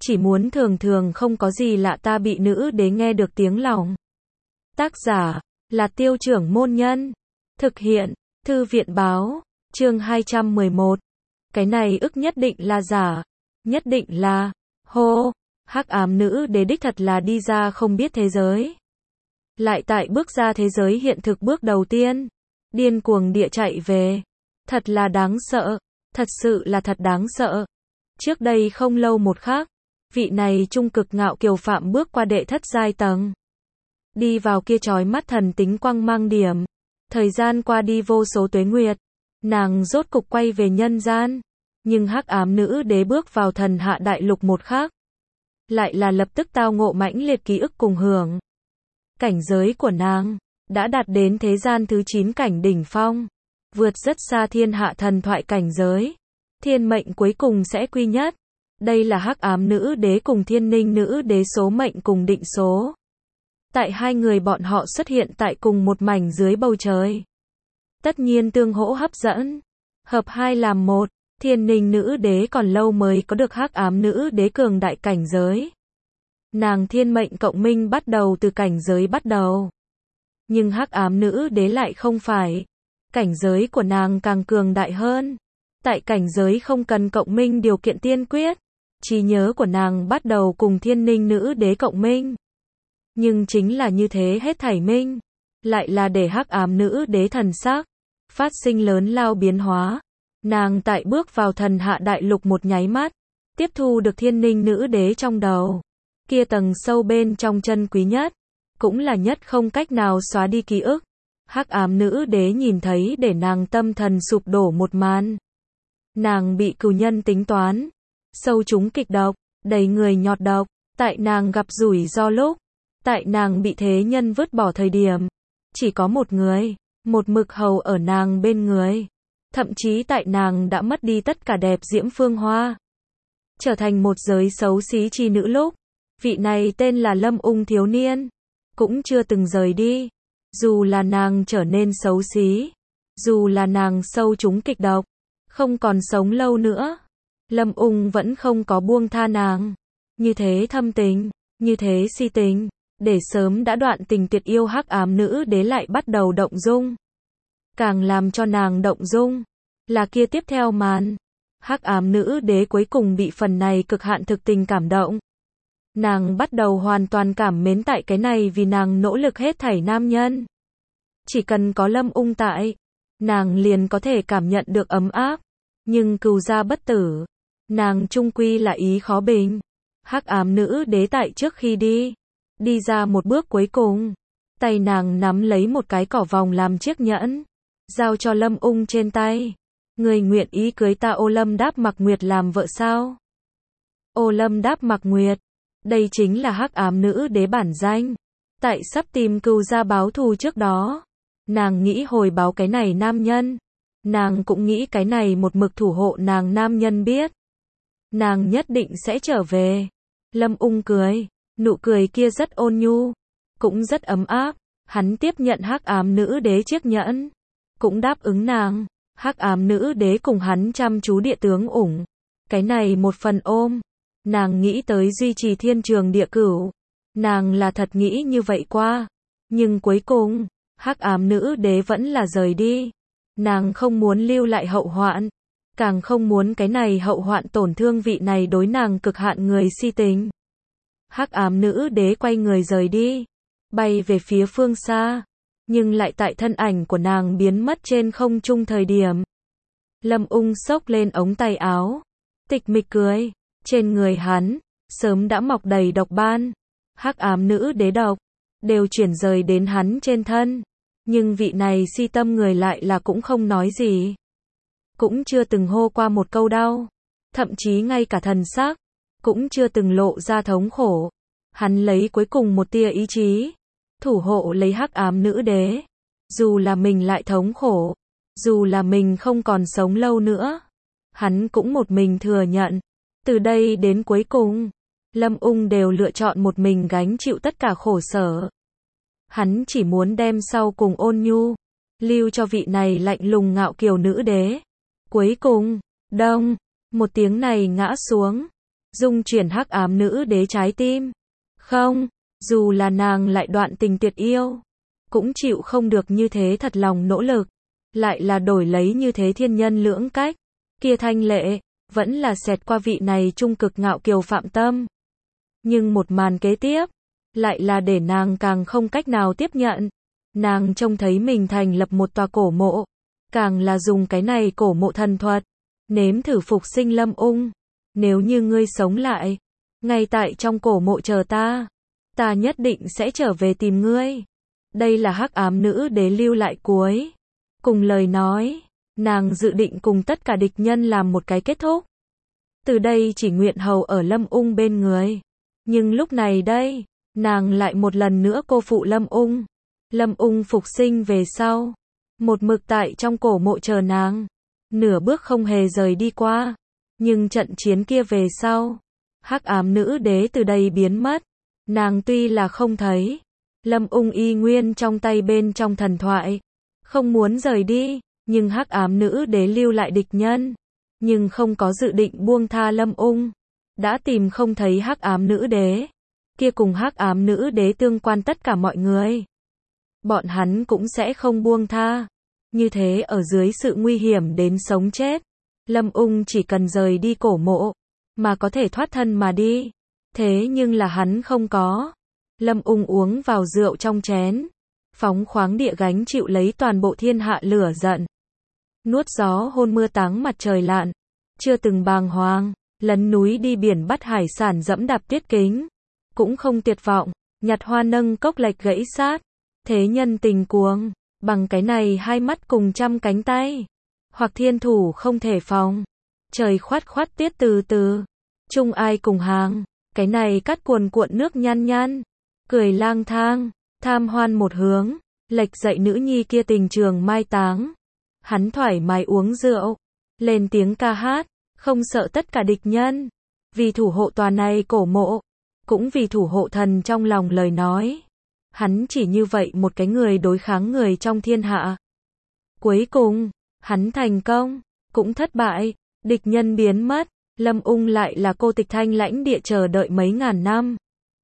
chỉ muốn thường thường không có gì lạ ta bị nữ đế nghe được tiếng lòng. Tác giả là Tiêu Trưởng Môn Nhân. Thực hiện Thư viện Báo. Chương 211. Cái này ức nhất định là giả. Nhất định là. Hô. Hắc ám nữ đế đích thật là đi ra không biết thế giới. Lại tại bước ra thế giới hiện thực bước đầu tiên. Điên cuồng địa chạy về. Thật là đáng sợ. Thật sự là thật đáng sợ. Trước đây không lâu một khắc, vị này trung cực ngạo kiều phạm bước qua đệ thất giai tầng. Đi vào kia chói mắt thần tính quang mang điểm. Thời gian qua đi vô số tuế nguyệt. Nàng rốt cục quay về nhân gian. Nhưng hắc ám nữ đế bước vào thần hạ đại lục một khắc. Lại là lập tức tao ngộ mãnh liệt ký ức cùng hưởng. Cảnh giới của nàng đã đạt đến thế gian thứ 9 cảnh đỉnh phong. Vượt rất xa thiên hạ thần thoại cảnh giới. Thiên mệnh cuối cùng sẽ quy nhất. Đây là hắc ám nữ đế cùng thiên ninh nữ đế số mệnh cùng định số. Tại hai người bọn họ xuất hiện tại cùng một mảnh dưới bầu trời. Tất nhiên tương hỗ hấp dẫn. Hợp hai làm một. Thiên ninh nữ đế còn lâu mới có được hắc ám nữ đế cường đại cảnh giới. Nàng thiên mệnh cộng minh bắt đầu từ cảnh giới bắt đầu. Nhưng hắc ám nữ đế lại không phải. Cảnh giới của nàng càng cường đại hơn. Tại cảnh giới không cần cộng minh điều kiện tiên quyết. Trí nhớ của nàng bắt đầu cùng thiên ninh nữ đế cộng minh. Nhưng chính là như thế hết thảy minh. Lại là để hắc ám nữ đế thần sắc. Phát sinh lớn lao biến hóa. Nàng tại bước vào thần hạ đại lục một nháy mắt. Tiếp thu được thiên ninh nữ đế trong đầu. Kia tầng sâu bên trong chân quý nhất. Cũng là nhất không cách nào xóa đi ký ức. Hắc ám nữ đế nhìn thấy để nàng tâm thần sụp đổ một màn. Nàng bị cừu nhân tính toán. Sâu trúng kịch độc. Đầy người nhọt độc. Tại nàng gặp rủi ro lúc. Tại nàng bị thế nhân vứt bỏ thời điểm. Chỉ có một người. Một mực hầu ở nàng bên người. Thậm chí tại nàng đã mất đi tất cả đẹp diễm phương hoa. Trở thành một giới xấu xí chi nữ lúc. Vị này tên là Lâm Ung thiếu niên. Cũng chưa từng rời đi. Dù là nàng trở nên xấu xí. Dù là nàng sâu trúng kịch độc. Không còn sống lâu nữa. Lâm Ung vẫn không có buông tha nàng. Như thế thâm tình. Như thế si tình. Để sớm đã đoạn tình tuyệt yêu hắc ám nữ đế lại bắt đầu động dung. Càng làm cho nàng động dung. Là kia tiếp theo màn. Hắc ám nữ đế cuối cùng bị phần này cực hạn thực tình cảm động. Nàng bắt đầu hoàn toàn cảm mến tại cái này vì nàng nỗ lực hết thảy nam nhân. Chỉ cần có Lâm Ung tại. Nàng liền có thể cảm nhận được ấm áp. Nhưng cừu gia bất tử. Nàng chung quy là ý khó bình. Hắc ám nữ đế tại trước khi đi. Đi ra một bước cuối cùng. Tay nàng nắm lấy một cái cỏ vòng làm chiếc nhẫn. Giao cho Lâm Ung trên tay. Người nguyện ý cưới ta Ô Lâm Đáp Mặc Nguyệt làm vợ sao? Ô Lâm Đáp Mặc Nguyệt. Đây chính là hắc ám nữ đế bản danh. Tại sắp tìm cừu gia báo thù trước đó. Nàng nghĩ hồi báo cái này nam nhân. Nàng cũng nghĩ cái này một mực thủ hộ nàng nam nhân biết. Nàng nhất định sẽ trở về. Lâm Ung cười. Nụ cười kia rất ôn nhu. Cũng rất ấm áp. Hắn tiếp nhận hắc ám nữ đế chiếc nhẫn. Cũng đáp ứng nàng. Hắc ám nữ đế cùng hắn chăm chú địa tướng ủng. Cái này một phần ôm. Nàng nghĩ tới duy trì thiên trường địa cửu. Nàng là thật nghĩ như vậy qua. Nhưng cuối cùng, hắc ám nữ đế vẫn là rời đi. Nàng không muốn lưu lại hậu hoạn. Càng không muốn cái này hậu hoạn tổn thương vị này đối nàng cực hạn người si tình. Hắc ám nữ đế quay người rời đi. Bay về phía phương xa. Nhưng lại tại thân ảnh của nàng biến mất trên không trung thời điểm. Lâm Ung xốc lên ống tay áo. Tịch mịch cười. Trên người hắn, sớm đã mọc đầy độc ban. Hắc ám nữ đế độc. Đều chuyển rời đến hắn trên thân. Nhưng vị này si tâm người lại là cũng không nói gì. Cũng chưa từng hô qua một câu đau. Thậm chí ngay cả thần sắc. Cũng chưa từng lộ ra thống khổ. Hắn lấy cuối cùng một tia ý chí. Thủ hộ lấy hắc ám nữ đế. Dù là mình lại thống khổ. Dù là mình không còn sống lâu nữa. Hắn cũng một mình thừa nhận. Từ đây đến cuối cùng. Lâm Ung đều lựa chọn một mình gánh chịu tất cả khổ sở. Hắn chỉ muốn đem sau cùng ôn nhu. Lưu cho vị này lạnh lùng ngạo kiều nữ đế. Cuối cùng. Đông. Một tiếng này ngã xuống. dung chuyển hắc ám nữ đế trái tim. Không, dù là nàng lại đoạn tình tuyệt yêu, cũng chịu không được như thế thật lòng nỗ lực, lại là đổi lấy như thế thiên nhân lưỡng cách. Kia Thanh Lệ, vẫn là xẹt qua vị này trung cực ngạo kiều Phạm Tâm. Nhưng một màn kế tiếp, lại là để nàng càng không cách nào tiếp nhận. Nàng trông thấy mình thành lập một tòa cổ mộ, càng là dùng cái này cổ mộ thần thuật, nếm thử phục sinh Lâm Ung. Nếu như ngươi sống lại, ngay tại trong cổ mộ chờ ta nhất định sẽ trở về tìm ngươi. Đây là hắc ám nữ đế lưu lại cuối cùng lời nói, nàng dự định cùng tất cả địch nhân làm một cái kết thúc. Từ đây chỉ nguyện hầu ở Lâm Ung bên người. Nhưng lúc này đây, nàng lại một lần nữa cô phụ Lâm Ung. Lâm Ung phục sinh về sau, một mực tại trong cổ mộ chờ nàng, nửa bước không hề rời đi qua. Nhưng trận chiến kia về sau, hắc ám nữ đế từ đây biến mất. Nàng tuy là không thấy, Lâm Ung y nguyên trong tay bên trong thần thoại, không muốn rời đi, nhưng hắc ám nữ đế lưu lại địch nhân, nhưng không có dự định buông tha Lâm Ung. Đã tìm không thấy hắc ám nữ đế, kia cùng hắc ám nữ đế tương quan tất cả mọi người, bọn hắn cũng sẽ không buông tha. Như thế ở dưới sự nguy hiểm đến sống chết, Lâm Ung chỉ cần rời đi cổ mộ, mà có thể thoát thân mà đi. Thế nhưng là hắn không có. Lâm Ung uống vào rượu trong chén, phóng khoáng địa gánh chịu lấy toàn bộ thiên hạ lửa giận. Nuốt gió hôn mưa táng mặt trời lặn, chưa từng bàng hoàng, lấn núi đi biển bắt hải sản dẫm đạp tiết kính, cũng không tuyệt vọng, nhặt hoa nâng cốc lệch gãy sát, thế nhân tình cuồng, bằng cái này hai mắt cùng trăm cánh tay, hoặc thiên thủ không thể phòng, trời khoát khoát tiết từ từ, chung ai cùng hàng, cái này cắt cuồn cuộn nước nhăn nhăn, cười lang thang, tham hoan một hướng, lệch dậy nữ nhi kia tình trường mai táng. Hắn thoải mái uống rượu, lên tiếng ca hát, không sợ tất cả địch nhân, vì thủ hộ tòa này cổ mộ, cũng vì thủ hộ thần trong lòng lời nói. Hắn chỉ như vậy một cái người đối kháng người trong thiên hạ. Cuối cùng, hắn thành công, cũng thất bại, địch nhân biến mất, Lâm Ung lại là cô tịch thanh lãnh địa chờ đợi mấy ngàn năm.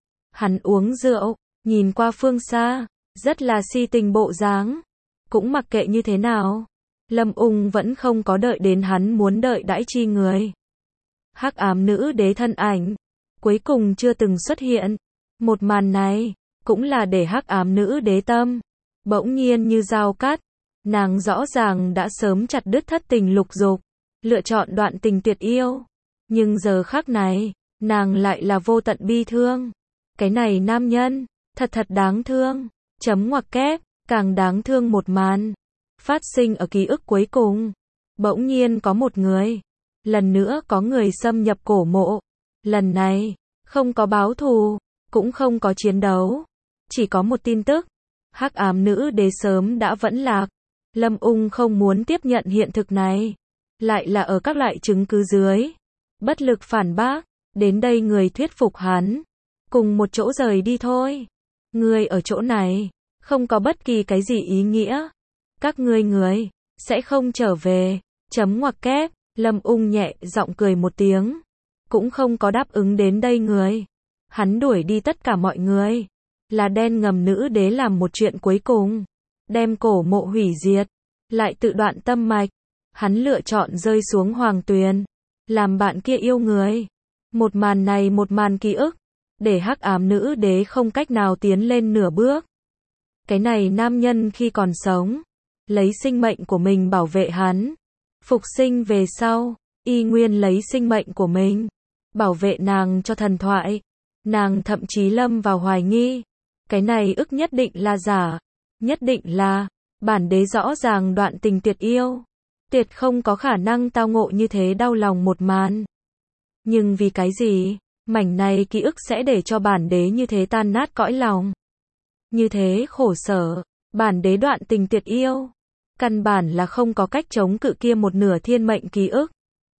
Hắn uống rượu, nhìn qua phương xa, rất là si tình bộ dáng, cũng mặc kệ như thế nào, Lâm Ung vẫn không có đợi đến hắn muốn đợi đãi chi người. Hắc ám nữ đế thân ảnh, cuối cùng chưa từng xuất hiện. Một màn này, cũng là để hắc ám nữ đế tâm, bỗng nhiên như dao cắt. Nàng rõ ràng đã sớm chặt đứt thất tình lục dục, lựa chọn đoạn tình tuyệt yêu. Nhưng giờ khắc này, nàng lại là vô tận bi thương. Cái này nam nhân, thật thật đáng thương. Chấm ngoặc kép, càng đáng thương một màn. Phát sinh ở ký ức cuối cùng. Bỗng nhiên có một người. Lần nữa có người xâm nhập cổ mộ. Lần này, không có báo thù, cũng không có chiến đấu. Chỉ có một tin tức. Hắc ám nữ đế sớm đã vẫn lạc. Lâm Ung không muốn tiếp nhận hiện thực này. Lại là ở các loại chứng cứ dưới. Bất lực phản bác. Đến đây người thuyết phục hắn. Cùng một chỗ rời đi thôi. Người ở chỗ này, không có bất kỳ cái gì ý nghĩa. Các người, sẽ không trở về. Chấm ngoặc kép, Lâm Ung nhẹ giọng cười một tiếng. Cũng không có đáp ứng đến đây người. Hắn đuổi đi tất cả mọi người. Là đen ngầm nữ đế làm một chuyện cuối cùng. Đem cổ mộ hủy diệt. Lại tự đoạn tâm mạch. Hắn lựa chọn rơi xuống hoàng tuyền. Làm bạn kia yêu người. Một màn này một màn ký ức. Để hắc ám nữ đế không cách nào tiến lên nửa bước. Cái này nam nhân khi còn sống, lấy sinh mệnh của mình bảo vệ hắn. Phục sinh về sau, y nguyên lấy sinh mệnh của mình, bảo vệ nàng cho thần thoại. Nàng thậm chí lâm vào hoài nghi. Cái này ức nhất định là giả. Nhất định là, bản đế rõ ràng đoạn tình tuyệt yêu. Tuyệt không có khả năng tao ngộ như thế đau lòng một màn. Nhưng vì cái gì? Mảnh này ký ức sẽ để cho bản đế như thế tan nát cõi lòng. Như thế khổ sở, bản đế đoạn tình tuyệt yêu. Căn bản là không có cách chống cự kia một nửa thiên mệnh ký ức.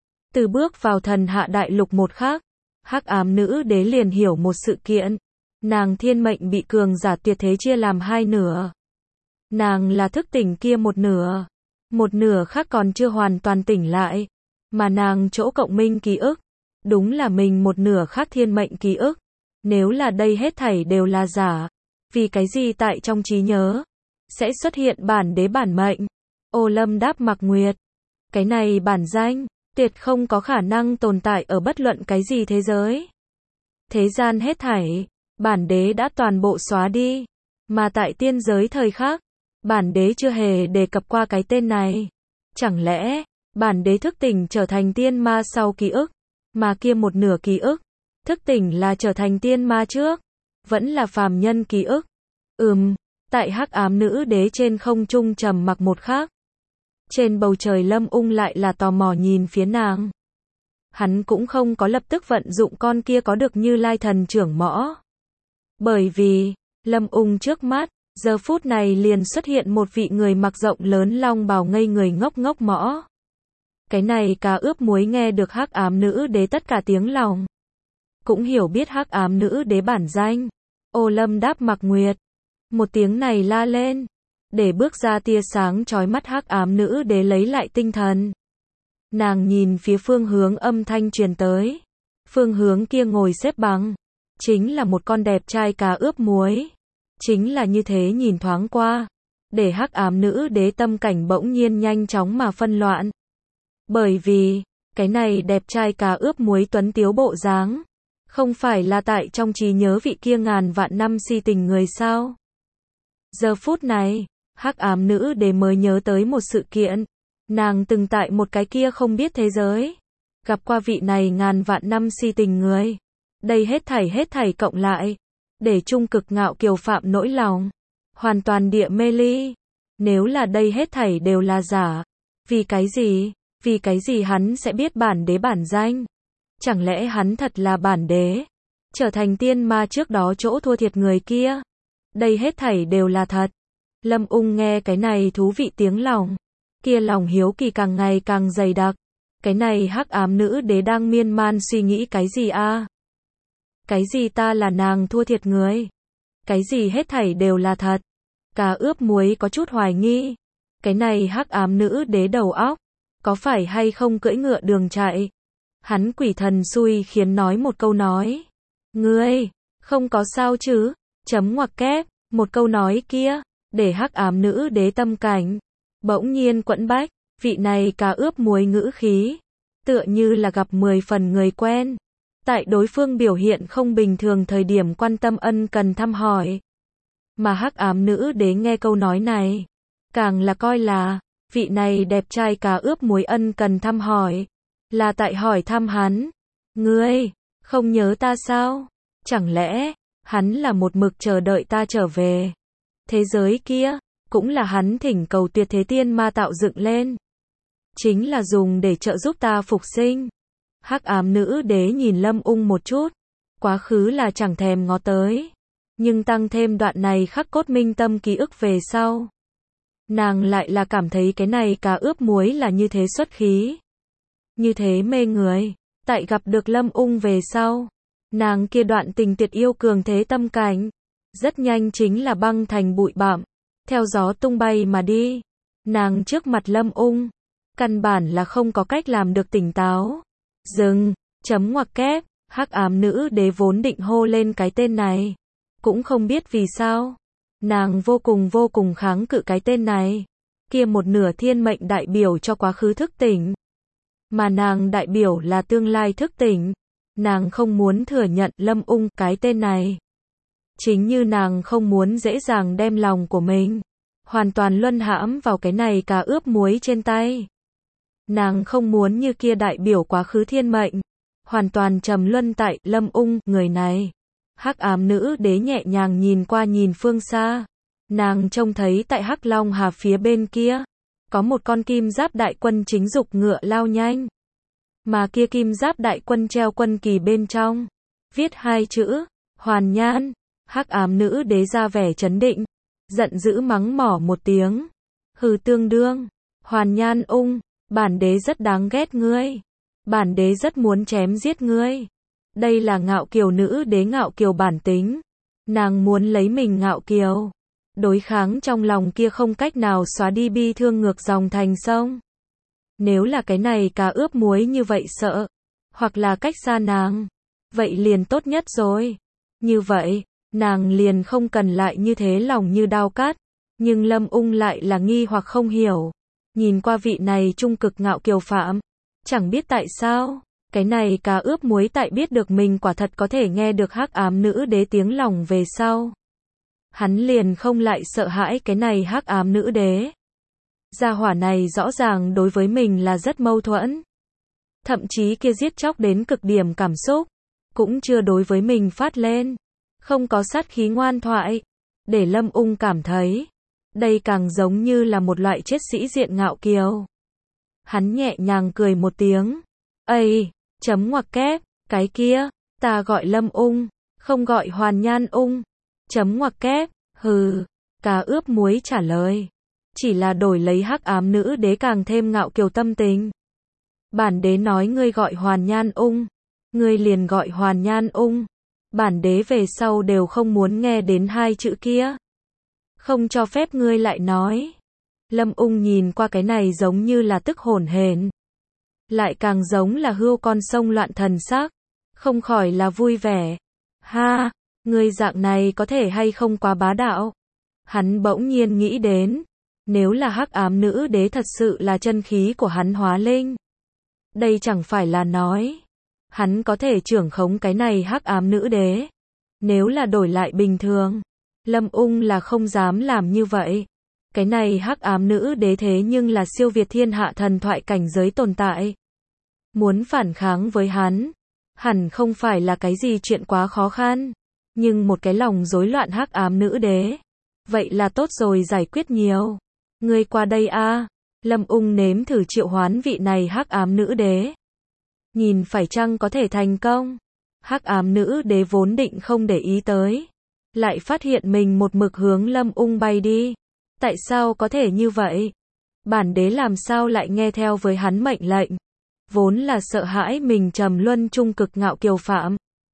Từ bước vào thần hạ đại lục một khắc, hắc ám nữ đế liền hiểu một sự kiện. Nàng thiên mệnh bị cường giả tuyệt thế chia làm hai nửa. Nàng là thức tỉnh kia một nửa khác còn chưa hoàn toàn tỉnh lại. Mà nàng chỗ cộng minh ký ức. đúng là mình một nửa khác thiên mệnh ký ức. Nếu là đây hết thảy đều là giả, vì cái gì tại trong trí nhớ sẽ xuất hiện bản đế bản mệnh? Ô Lâm đáp Mạc Nguyệt, cái này bản danh, tuyệt không có khả năng tồn tại ở bất luận cái gì thế giới. Thế gian hết thảy, bản đế đã toàn bộ xóa đi, mà tại tiên giới thời khác, bản đế chưa hề đề cập qua cái tên này. Chẳng lẽ, bản đế thức tỉnh trở thành tiên ma sau ký ức, mà kia một nửa ký ức, thức tỉnh là trở thành tiên ma trước, vẫn là phàm nhân ký ức. Tại hắc ám nữ đế trên không trung trầm mặc một khắc. Trên bầu trời Lâm Ung lại là tò mò nhìn phía nàng. Hắn cũng không có lập tức vận dụng con kia có được Như Lai thần trưởng mõ. Bởi vì, Lâm Ung trước mắt, giờ phút này liền xuất hiện một vị người mặc rộng lớn long bào ngây người ngốc ngốc mõ. Cái này cá ướp muối nghe được hắc ám nữ đế tất cả tiếng lòng. Cũng hiểu biết hắc ám nữ đế bản danh. Ô Lâm đáp Mạc Nguyệt. Một tiếng này la lên, để bước ra tia sáng chói mắt hắc ám nữ đế lấy lại tinh thần. Nàng nhìn phía phương hướng âm thanh truyền tới. Phương hướng kia ngồi xếp bằng, chính là một con đẹp trai cá ướp muối. Chính là như thế nhìn thoáng qua, để hắc ám nữ đế tâm cảnh bỗng nhiên nhanh chóng mà phân loạn. Bởi vì, cái này đẹp trai cá ướp muối tuấn tiếu bộ dáng, không phải là tại trong trí nhớ vị kia ngàn vạn năm si tình người sao? Giờ phút này, hắc ám nữ đế mới nhớ tới một sự kiện. Nàng từng tại một cái kia không biết thế giới, gặp qua vị này ngàn vạn năm si tình người. Đây hết thảy cộng lại, để trung cực ngạo kiều phạm nỗi lòng. Hoàn toàn địa mê ly. Nếu là đây hết thảy đều là giả, vì cái gì? Vì cái gì hắn sẽ biết bản đế bản danh? Chẳng lẽ hắn thật là bản đế? Trở thành tiên ma trước đó chỗ thua thiệt người kia? Đây hết thảy đều là thật. Lâm Ung nghe cái này thú vị tiếng lòng. Kia lòng hiếu kỳ càng ngày càng dày đặc. Cái này hắc ám nữ đế đang miên man suy nghĩ cái gì a? Cái gì ta là nàng thua thiệt người? Cái gì hết thảy đều là thật? Cá ướp muối có chút hoài nghi. Cái này hắc ám nữ đế đầu óc, có phải hay không cưỡi ngựa đường chạy? Hắn quỷ thần xui khiến nói một câu nói. Ngươi, không có sao chứ? Chấm ngoặc kép, một câu nói kia, để hắc ám nữ đế tâm cảnh bỗng nhiên quẫn bách, vị này cá ướp muối ngữ khí, tựa như là gặp 10 phần người quen. Tại đối phương biểu hiện không bình thường thời điểm quan tâm ân cần thăm hỏi. Mà hắc ám nữ đế nghe câu nói này, càng là coi là, vị này đẹp trai cá ướp muối ân cần thăm hỏi, là tại hỏi thăm hắn. Ngươi, không nhớ ta sao? Chẳng lẽ, hắn là một mực chờ đợi ta trở về? Thế giới kia, cũng là hắn thỉnh cầu tuyệt thế tiên ma tạo dựng lên. Chính là dùng để trợ giúp ta phục sinh. Hắc ám nữ đế nhìn Lâm Ung một chút. Quá khứ là chẳng thèm ngó tới. Nhưng tăng thêm đoạn này khắc cốt minh tâm ký ức về sau. Nàng lại là cảm thấy cái này cá ướp muối là như thế xuất khí. Như thế mê người. Tại gặp được Lâm Ung về sau, nàng kia đoạn tình tuyệt yêu cường thế tâm cảnh, rất nhanh chính là băng thành bụi bặm, theo gió tung bay mà đi. Nàng trước mặt Lâm Ung, căn bản là không có cách làm được tỉnh táo. Dừng, chấm ngoặc kép, hắc ám nữ đế vốn định hô lên cái tên này. Cũng không biết vì sao. Nàng vô cùng kháng cự cái tên này. Kia một nửa thiên mệnh đại biểu cho quá khứ thức tỉnh. Mà nàng đại biểu là tương lai thức tỉnh. Nàng không muốn thừa nhận Lâm Ung cái tên này. Chính như nàng không muốn dễ dàng đem lòng của mình hoàn toàn luân hãm vào cái này cá ướp muối trên tay. Nàng không muốn như kia đại biểu quá khứ thiên mệnh hoàn toàn trầm luân tại Lâm Ung người này. Hắc ám nữ đế nhẹ nhàng nhìn qua nhìn phương xa. Nàng trông thấy tại Hắc Long Hà phía bên kia, có một con kim giáp đại quân chính dục ngựa lao nhanh. Mà kia kim giáp đại quân treo quân kỳ bên trong, viết 2 chữ, Hoàn Nhan. Hắc ám nữ đế ra vẻ trấn định, giận dữ mắng mỏ một tiếng. Hừ tương đương, Hoàn Nhan Ung, bản đế rất đáng ghét ngươi. Bản đế rất muốn chém giết ngươi. Đây là ngạo kiều nữ đế ngạo kiều bản tính. Nàng muốn lấy mình ngạo kiều, đối kháng trong lòng kia không cách nào xóa đi bi thương ngược dòng thành sông. Nếu là cái này cá ướp muối như vậy sợ, hoặc là cách xa nàng. Vậy liền tốt nhất rồi. Như vậy, nàng liền không cần lại như thế lòng như dao cắt. Nhưng Lâm Ung lại là nghi hoặc không hiểu. Nhìn qua vị này trung cực ngạo kiều phạm. Chẳng biết tại sao, cái này cá ướp muối tại biết được mình quả thật có thể nghe được hắc ám nữ đế tiếng lòng về sau. Hắn liền không lại sợ hãi cái này hắc ám nữ đế. Gia hỏa này rõ ràng đối với mình là rất mâu thuẫn. Thậm chí kia giết chóc đến cực điểm cảm xúc, cũng chưa đối với mình phát lên. Không có sát khí ngoan thoại. Để Lâm Ung cảm thấy, đây càng giống như là một loại chết sĩ diện ngạo kiều. Hắn nhẹ nhàng cười một tiếng. Ây, chấm ngoặc kép, cái kia, ta gọi Lâm Ung, không gọi Hoàn Nhan Ung. Chấm ngoặc kép, hừ, cá ướp muối trả lời. Chỉ là đổi lấy hắc ám nữ đế càng thêm ngạo kiều tâm tình. Bản đế nói ngươi gọi Hoàn Nhan Ung, ngươi liền gọi Hoàn Nhan Ung. Bản đế về sau đều không muốn nghe đến hai chữ kia. Không cho phép ngươi lại nói. Lâm Ung nhìn qua cái này giống như là tức hổn hển, lại càng giống là hươu con sông loạn thần sắc, không khỏi là vui vẻ. Ha, ngươi dạng này có thể hay không quá bá đạo. Hắn bỗng nhiên nghĩ đến, nếu là hắc ám nữ đế thật sự là chân khí của hắn hóa linh, đây chẳng phải là nói, hắn có thể trưởng khống cái này hắc ám nữ đế. Nếu là đổi lại bình thường, Lâm Ung là không dám làm như vậy. Cái này hắc ám nữ đế thế nhưng là siêu việt thiên hạ thần thoại cảnh giới tồn tại. Muốn phản kháng với hắn, hẳn không phải là cái gì chuyện quá khó khăn. Nhưng một cái lòng rối loạn hắc ám nữ đế, vậy là tốt rồi, giải quyết nhiều. Ngươi qua đây a. Lâm Ung nếm thử triệu hoán vị này hắc ám nữ đế. Nhìn phải chăng có thể thành công. Hắc ám nữ đế vốn định không để ý tới, lại phát hiện mình một mực hướng Lâm Ung bay đi. Tại sao có thể như vậy? Bản đế làm sao lại nghe theo với hắn mệnh lệnh? Vốn là sợ hãi mình trầm luân trung cực ngạo kiều phạm.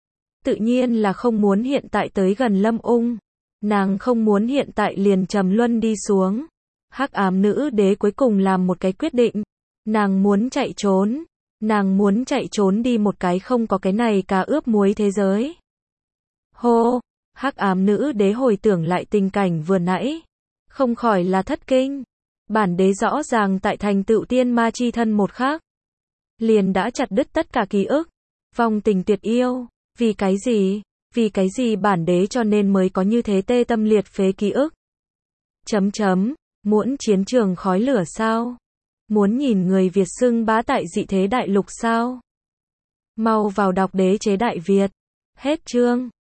Tự nhiên là không muốn hiện tại tới gần Lâm Ung. Nàng không muốn hiện tại liền trầm luân đi xuống. Hắc ám nữ đế cuối cùng làm một cái quyết định. Nàng muốn chạy trốn. Nàng muốn chạy trốn đi một cái không có cái này cá ướp muối thế giới. Hô! Hắc ám nữ đế hồi tưởng lại tình cảnh vừa nãy, không khỏi là thất kinh. Bản đế rõ ràng tại thành tựu tiên ma chi thân một khắc, liền đã chặt đứt tất cả ký ức, vong tình tuyệt yêu. Vì cái gì? Vì cái gì bản đế cho nên mới có như thế tê tâm liệt phế ký ức? Muốn chiến trường khói lửa sao? Muốn nhìn người Việt xưng bá tại dị thế đại lục sao? Mau vào đọc Đế chế Đại Việt. Hết chương.